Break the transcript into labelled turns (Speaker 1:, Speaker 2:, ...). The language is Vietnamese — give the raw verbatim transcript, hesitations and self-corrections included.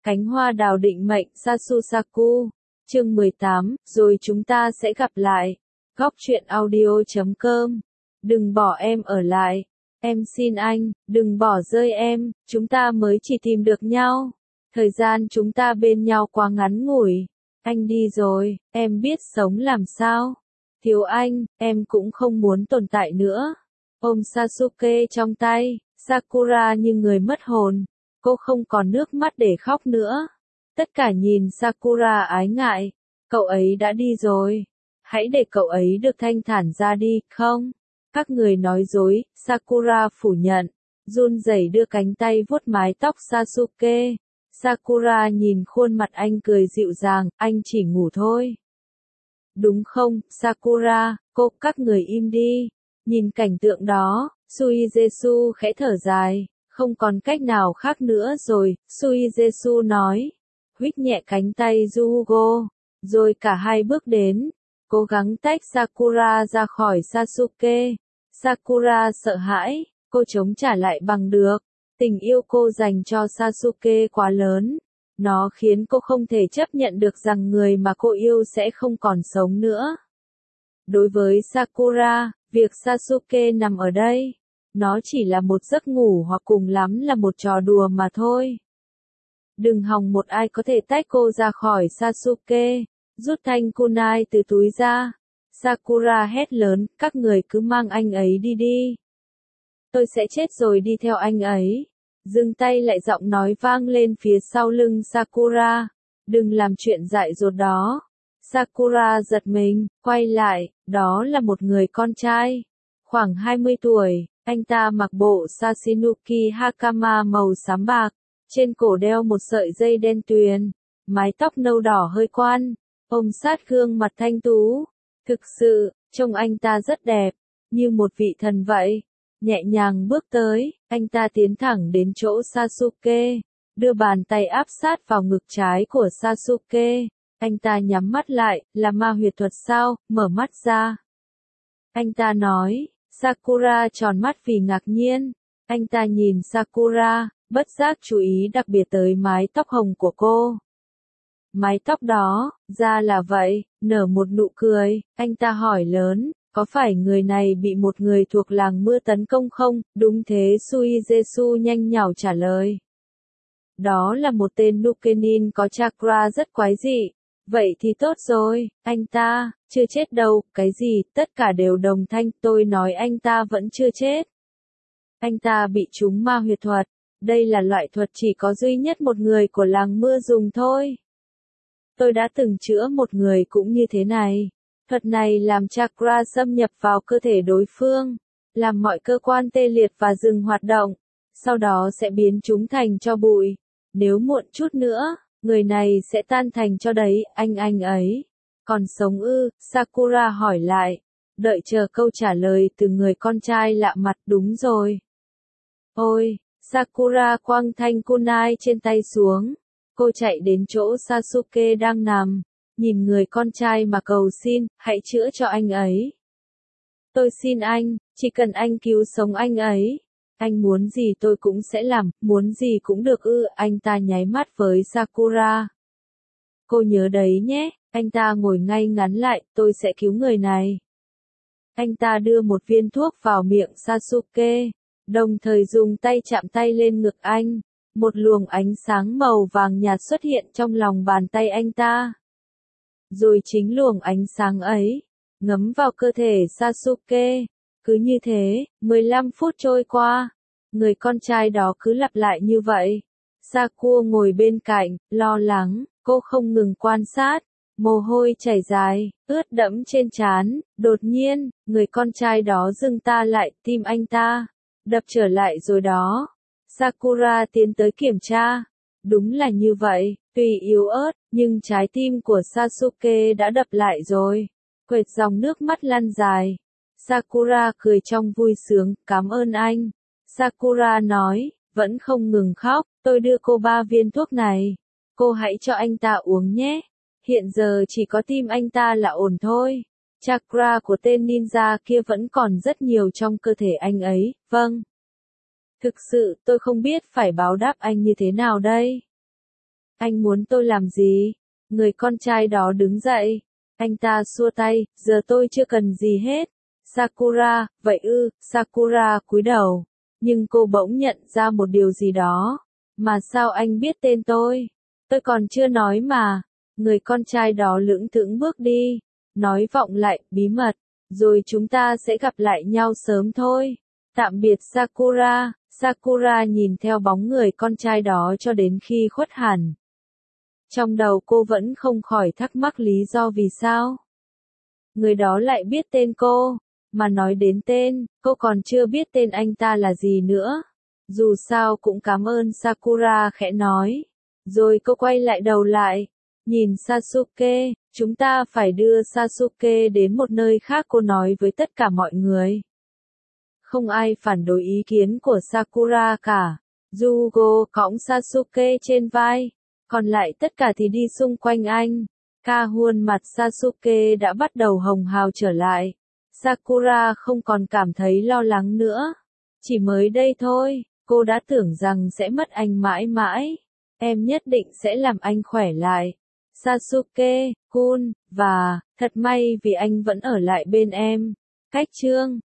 Speaker 1: Cánh hoa đào định mệnh Sasusaku. Chương mười tám, rồi chúng ta sẽ gặp lại. Góc truyện audio chấm com. Đừng bỏ em ở lại. Em xin anh, đừng bỏ rơi em, chúng ta mới chỉ tìm được nhau. Thời gian chúng ta bên nhau quá ngắn ngủi. Anh đi rồi, em biết sống làm sao. Thiếu anh, em cũng không muốn tồn tại nữa. Ôm Sasuke trong tay, Sakura như người mất hồn. Cô không còn nước mắt để khóc nữa. Tất cả nhìn Sakura ái ngại. Cậu ấy đã đi rồi. Hãy để cậu ấy được thanh thản ra đi, không? Các người nói dối, Sakura phủ nhận. Run rẩy đưa cánh tay vuốt mái tóc Sasuke. Sakura nhìn khuôn mặt anh cười dịu dàng, anh chỉ ngủ thôi. Đúng không, Sakura, cô, các người im đi. Nhìn cảnh tượng đó, Suigetsu khẽ thở dài. Không còn cách nào khác nữa rồi, Suigetsu nói. Huých nhẹ cánh tay Yugo. Rồi cả hai bước đến. Cố gắng tách Sakura ra khỏi Sasuke. Sakura sợ hãi, cô chống trả lại bằng được. Tình yêu cô dành cho Sasuke quá lớn. Nó khiến cô không thể chấp nhận được rằng người mà cô yêu sẽ không còn sống nữa. Đối với Sakura, việc Sasuke nằm ở đây, nó chỉ là một giấc ngủ hoặc cùng lắm là một trò đùa mà thôi. Đừng hòng một ai có thể tách cô ra khỏi Sasuke. Rút thanh kunai từ túi ra. Sakura hét lớn, các người cứ mang anh ấy đi đi. Tôi sẽ chết rồi đi theo anh ấy. Dừng tay lại giọng nói vang lên phía sau lưng Sakura. Đừng làm chuyện dại dột đó. Sakura giật mình, quay lại, đó là một người con trai. Khoảng hai mươi tuổi, anh ta mặc bộ Sashinuki Hakama màu xám bạc. Trên cổ đeo một sợi dây đen tuyền. Mái tóc nâu đỏ hơi quan. Ôm sát gương mặt thanh tú. Thực sự, trông anh ta rất đẹp. Như một vị thần vậy. Nhẹ nhàng bước tới, anh ta tiến thẳng đến chỗ Sasuke. Đưa bàn tay áp sát vào ngực trái của Sasuke. Anh ta nhắm mắt lại, là ma huyệt thuật sao, mở mắt ra. Anh ta nói, Sakura tròn mắt vì ngạc nhiên. Anh ta nhìn Sakura, bất giác chú ý đặc biệt tới mái tóc hồng của cô. Mái tóc đó, ra là vậy, nở một nụ cười, anh ta hỏi lớn, có phải người này bị một người thuộc làng mưa tấn công không? Đúng thế, Suigetsu nhanh nhảu trả lời. Đó là một tên Nukenin có chakra rất quái dị. Vậy thì tốt rồi, anh ta, chưa chết đâu, cái gì, tất cả đều đồng thanh, tôi nói anh ta vẫn chưa chết. Anh ta bị trúng ma huyệt thuật, đây là loại thuật chỉ có duy nhất một người của làng mưa dùng thôi. Tôi đã từng chữa một người cũng như thế này. Thuật này làm chakra xâm nhập vào cơ thể đối phương, làm mọi cơ quan tê liệt và dừng hoạt động, sau đó sẽ biến chúng thành tro bụi. Nếu muộn chút nữa, người này sẽ tan thành tro đấy, anh anh ấy. Còn sống ư? Sakura hỏi lại, đợi chờ câu trả lời từ người con trai lạ mặt. Đúng rồi. Ôi, Sakura quăng thanh kunai trên tay xuống. Cô chạy đến chỗ Sasuke đang nằm, nhìn người con trai mà cầu xin, hãy chữa cho anh ấy. Tôi xin anh, chỉ cần anh cứu sống anh ấy. Anh muốn gì tôi cũng sẽ làm, muốn gì cũng được ư, anh ta nháy mắt với Sakura. Cô nhớ đấy nhé, anh ta ngồi ngay ngắn lại, tôi sẽ cứu người này. Anh ta đưa một viên thuốc vào miệng Sasuke, đồng thời dùng tay chạm tay lên ngực anh. Một luồng ánh sáng màu vàng nhạt xuất hiện trong lòng bàn tay anh ta. Rồi chính luồng ánh sáng ấy, ngấm vào cơ thể Sasuke. Cứ như thế, mười lăm phút trôi qua. Người con trai đó cứ lặp lại như vậy. Sakura ngồi bên cạnh, lo lắng, cô không ngừng quan sát. Mồ hôi chảy dài, ướt đẫm trên trán. Đột nhiên, người con trai đó dừng ta lại, tim anh ta đập trở lại rồi đó. Sakura tiến tới kiểm tra. Đúng là như vậy, tuy yếu ớt, nhưng trái tim của Sasuke đã đập lại rồi. Quệt dòng nước mắt lăn dài. Sakura cười trong vui sướng, cảm ơn anh. Sakura nói, vẫn không ngừng khóc, tôi đưa cô ba viên thuốc này. Cô hãy cho anh ta uống nhé. Hiện giờ chỉ có tim anh ta là ổn thôi. Chakra của tên ninja kia vẫn còn rất nhiều trong cơ thể anh ấy, vâng. Thực sự, tôi không biết phải báo đáp anh như thế nào đây. Anh muốn tôi làm gì? Người con trai đó đứng dậy. Anh ta xua tay, giờ tôi chưa cần gì hết. Sakura, vậy ư, Sakura cúi đầu. Nhưng cô bỗng nhận ra một điều gì đó. Mà sao anh biết tên tôi? Tôi còn chưa nói mà. Người con trai đó lững thững bước đi. Nói vọng lại, bí mật. Rồi chúng ta sẽ gặp lại nhau sớm thôi. Tạm biệt Sakura. Sakura nhìn theo bóng người con trai đó cho đến khi khuất hẳn. Trong đầu cô vẫn không khỏi thắc mắc lý do vì sao người đó lại biết tên cô. Mà nói đến tên, cô còn chưa biết tên anh ta là gì nữa. Dù sao cũng cảm ơn Sakura khẽ nói. Rồi cô quay lại đầu lại. Nhìn Sasuke, chúng ta phải đưa Sasuke đến một nơi khác, cô nói với tất cả mọi người. Không ai phản đối ý kiến của Sakura cả. Yugo cõng Sasuke trên vai. Còn lại tất cả thì đi xung quanh anh. Ca khuôn mặt Sasuke đã bắt đầu hồng hào trở lại. Sakura không còn cảm thấy lo lắng nữa. Chỉ mới đây thôi, cô đã tưởng rằng sẽ mất anh mãi mãi. Em nhất định sẽ làm anh khỏe lại. Sasuke, Kun, và, thật may vì anh vẫn ở lại bên em. Cách chương